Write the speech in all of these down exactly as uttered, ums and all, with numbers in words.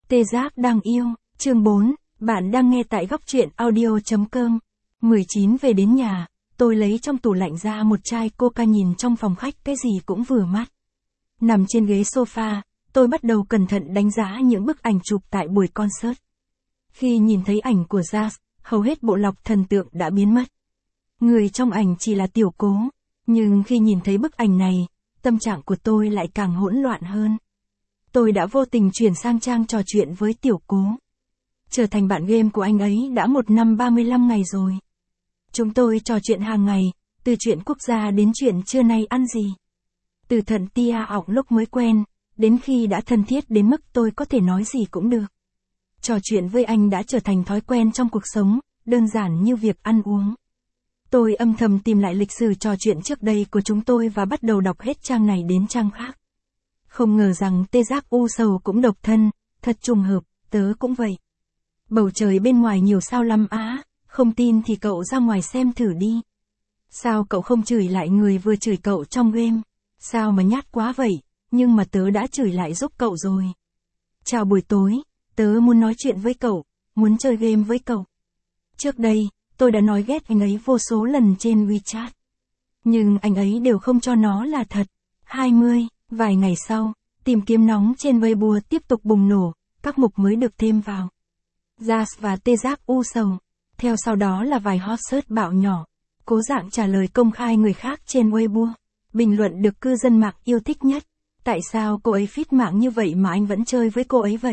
Tê Giác đang yêu, chương bốn, bạn đang nghe tại góc truyện audio chấm com. mười chín về đến nhà, tôi lấy trong tủ lạnh ra một chai coca nhìn trong phòng khách cái gì cũng vừa mắt. Nằm trên ghế sofa, tôi bắt đầu cẩn thận đánh giá những bức ảnh chụp tại buổi concert. Khi nhìn thấy ảnh của Jazz, hầu hết bộ lọc thần tượng đã biến mất. Người trong ảnh chỉ là Tiểu Cố, nhưng khi nhìn thấy bức ảnh này, tâm trạng của tôi lại càng hỗn loạn hơn. Tôi đã vô tình chuyển sang trang trò chuyện với Tiểu Cố. Trở thành bạn game của anh ấy đã một năm ba mươi lăm ngày rồi. Chúng tôi trò chuyện hàng ngày, từ chuyện quốc gia đến chuyện trưa nay ăn gì. Từ thận tia ỏng lúc mới quen, đến khi đã thân thiết đến mức tôi có thể nói gì cũng được. Trò chuyện với anh đã trở thành thói quen trong cuộc sống, đơn giản như việc ăn uống. Tôi âm thầm tìm lại lịch sử trò chuyện trước đây của chúng tôi và bắt đầu đọc hết trang này đến trang khác. Không ngờ rằng Tê Giác u sầu cũng độc thân, thật trùng hợp, tớ cũng vậy. Bầu trời bên ngoài nhiều sao lắm á, không tin thì cậu ra ngoài xem thử đi. Sao cậu không chửi lại người vừa chửi cậu trong game? Sao mà nhát quá vậy, nhưng mà tớ đã chửi lại giúp cậu rồi. Chào buổi tối, tớ muốn nói chuyện với cậu, muốn chơi game với cậu. Trước đây, tôi đã nói ghét anh ấy vô số lần trên WeChat. Nhưng anh ấy đều không cho nó là thật. hai mươi, vài ngày sau, tìm kiếm nóng trên Weibo tiếp tục bùng nổ, các mục mới được thêm vào. Jazz và Tê Giác u sầu. Theo sau đó là vài hot search bạo nhỏ. Cố Dạng trả lời công khai người khác trên Weibo. Bình luận được cư dân mạng yêu thích nhất. Tại sao cô ấy feed mạng như vậy mà anh vẫn chơi với cô ấy vậy?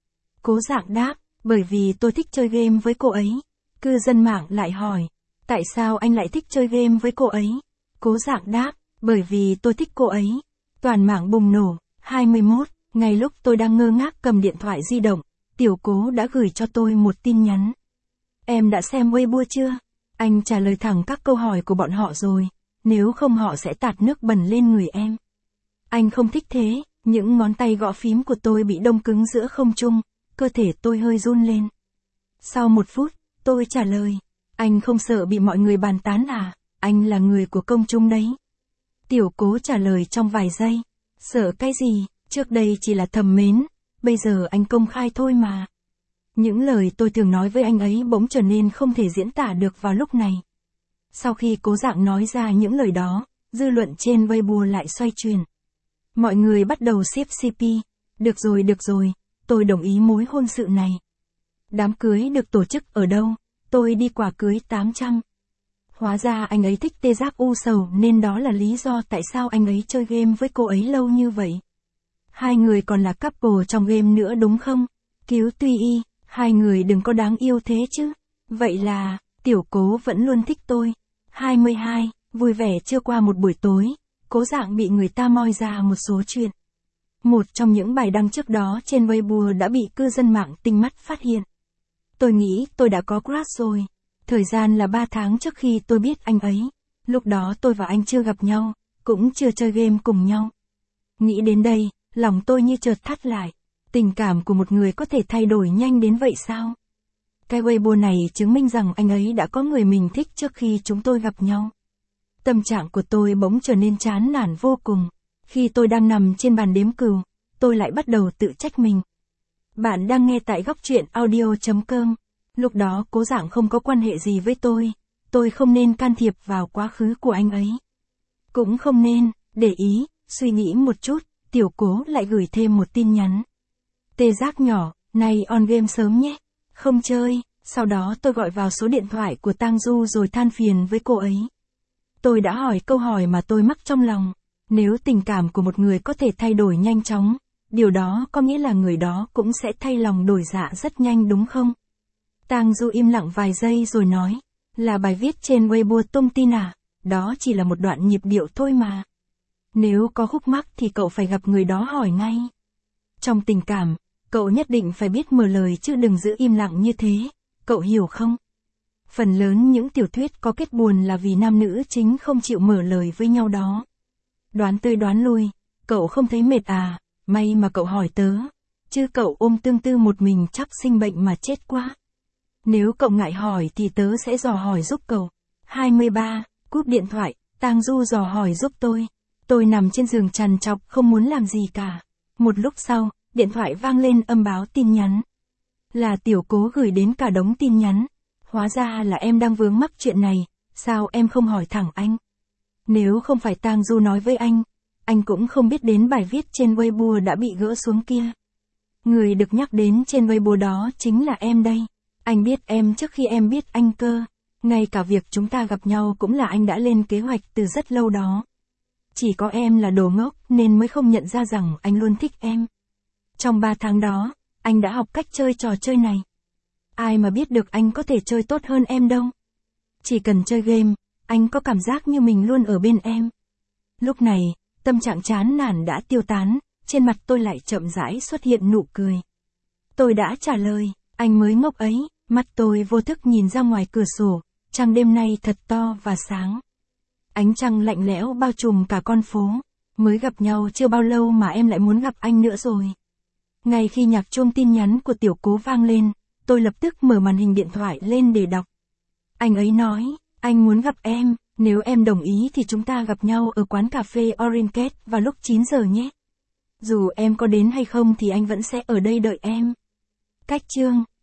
Cố Dạng đáp, bởi vì tôi thích chơi game với cô ấy. Cư dân mạng lại hỏi, tại sao anh lại thích chơi game với cô ấy? Cố Dạng đáp, bởi vì tôi thích cô ấy. Toàn mạng bùng nổ. hai mươi mốt, ngay lúc tôi đang ngơ ngác cầm điện thoại di động, Tiểu Cố đã gửi cho tôi một tin nhắn. Em đã xem Weibo chưa? Anh trả lời thẳng các câu hỏi của bọn họ rồi, nếu không họ sẽ tạt nước bẩn lên người em. Anh không thích thế, những ngón tay gõ phím của tôi bị đông cứng giữa không trung, cơ thể tôi hơi run lên. Sau một phút, tôi trả lời, anh không sợ bị mọi người bàn tán à, anh là người của công chúng đấy. Tiểu Cố trả lời trong vài giây, sợ cái gì, trước đây chỉ là thầm mến, bây giờ anh công khai thôi mà. Những lời tôi thường nói với anh ấy bỗng trở nên không thể diễn tả được vào lúc này. Sau khi Cố Dạng nói ra những lời đó, dư luận trên Weibo lại xoay chuyển. Mọi người bắt đầu xếp xê pê, được rồi được rồi, tôi đồng ý mối hôn sự này. Đám cưới được tổ chức ở đâu, tôi đi quà cưới tám trăm. Hóa ra anh ấy thích Tê Giác u sầu nên đó là lý do tại sao anh ấy chơi game với cô ấy lâu như vậy. Hai người còn là couple trong game nữa đúng không? Cứu Tuy Y, hai người đừng có đáng yêu thế chứ. Vậy là, Tiểu Cố vẫn luôn thích tôi. hai mươi hai, vui vẻ chưa qua một buổi tối, Cố Dạng bị người ta moi ra một số chuyện. Một trong những bài đăng trước đó trên Weibo đã bị cư dân mạng tinh mắt phát hiện. Tôi nghĩ tôi đã có crush rồi. Thời gian là ba tháng trước khi tôi biết anh ấy. Lúc đó tôi và anh chưa gặp nhau, cũng chưa chơi game cùng nhau. Nghĩ đến đây, lòng tôi như chợt thắt lại. Tình cảm của một người có thể thay đổi nhanh đến vậy sao? Cái Weibo này chứng minh rằng anh ấy đã có người mình thích trước khi chúng tôi gặp nhau. Tâm trạng của tôi bỗng trở nên chán nản vô cùng. Khi tôi đang nằm trên bàn đếm cừu, tôi lại bắt đầu tự trách mình. Bạn đang nghe tại góc truyện audio chấm com. Lúc đó Cố Dạng không có quan hệ gì với tôi. Tôi không nên can thiệp vào quá khứ của anh ấy. Cũng không nên, để ý, suy nghĩ một chút, Tiểu Cố lại gửi thêm một tin nhắn. Tê Giác nhỏ, nay on game sớm nhé. Không chơi, sau đó tôi gọi vào số điện thoại của Tang Du rồi than phiền với cô ấy. Tôi đã hỏi câu hỏi mà tôi mắc trong lòng. Nếu tình cảm của một người có thể thay đổi nhanh chóng, điều đó có nghĩa là người đó cũng sẽ thay lòng đổi dạ rất nhanh đúng không? Tang Du im lặng vài giây rồi nói, là bài viết trên Weibo tung tin à, đó chỉ là một đoạn nhịp điệu thôi mà. Nếu có khúc mắc thì cậu phải gặp người đó hỏi ngay. Trong tình cảm, cậu nhất định phải biết mở lời chứ đừng giữ im lặng như thế, cậu hiểu không? Phần lớn những tiểu thuyết có kết buồn là vì nam nữ chính không chịu mở lời với nhau đó. Đoán tươi đoán lui, cậu không thấy mệt à, may mà cậu hỏi tớ, chứ cậu ôm tương tư một mình chắc sinh bệnh mà chết quá. Nếu cậu ngại hỏi thì tớ sẽ dò hỏi giúp cậu. hai mươi ba, cúp điện thoại, Tang Du dò hỏi giúp tôi. Tôi nằm trên giường trằn trọc không muốn làm gì cả. Một lúc sau, điện thoại vang lên âm báo tin nhắn. Là Tiểu Cố gửi đến cả đống tin nhắn. Hóa ra là em đang vướng mắc chuyện này, sao em không hỏi thẳng anh? Nếu không phải Tang Du nói với anh, anh cũng không biết đến bài viết trên Weibo đã bị gỡ xuống kia. Người được nhắc đến trên Weibo đó chính là em đây. Anh biết em trước khi em biết anh cơ. Ngay cả việc chúng ta gặp nhau cũng là anh đã lên kế hoạch từ rất lâu đó. Chỉ có em là đồ ngốc nên mới không nhận ra rằng anh luôn thích em. Trong ba tháng đó, anh đã học cách chơi trò chơi này. Ai mà biết được anh có thể chơi tốt hơn em đâu. Chỉ cần chơi game, anh có cảm giác như mình luôn ở bên em. Lúc này, tâm trạng chán nản đã tiêu tán, trên mặt tôi lại chậm rãi xuất hiện nụ cười. Tôi đã trả lời, anh mới ngốc ấy, mắt tôi vô thức nhìn ra ngoài cửa sổ, trăng đêm nay thật to và sáng. Ánh trăng lạnh lẽo bao trùm cả con phố, mới gặp nhau chưa bao lâu mà em lại muốn gặp anh nữa rồi. Ngay khi nhạc chuông tin nhắn của Tiểu Cố vang lên, tôi lập tức mở màn hình điện thoại lên để đọc. Anh ấy nói, anh muốn gặp em, nếu em đồng ý thì chúng ta gặp nhau ở quán cà phê Orange vào lúc chín giờ nhé. Dù em có đến hay không thì anh vẫn sẽ ở đây đợi em. Cách chương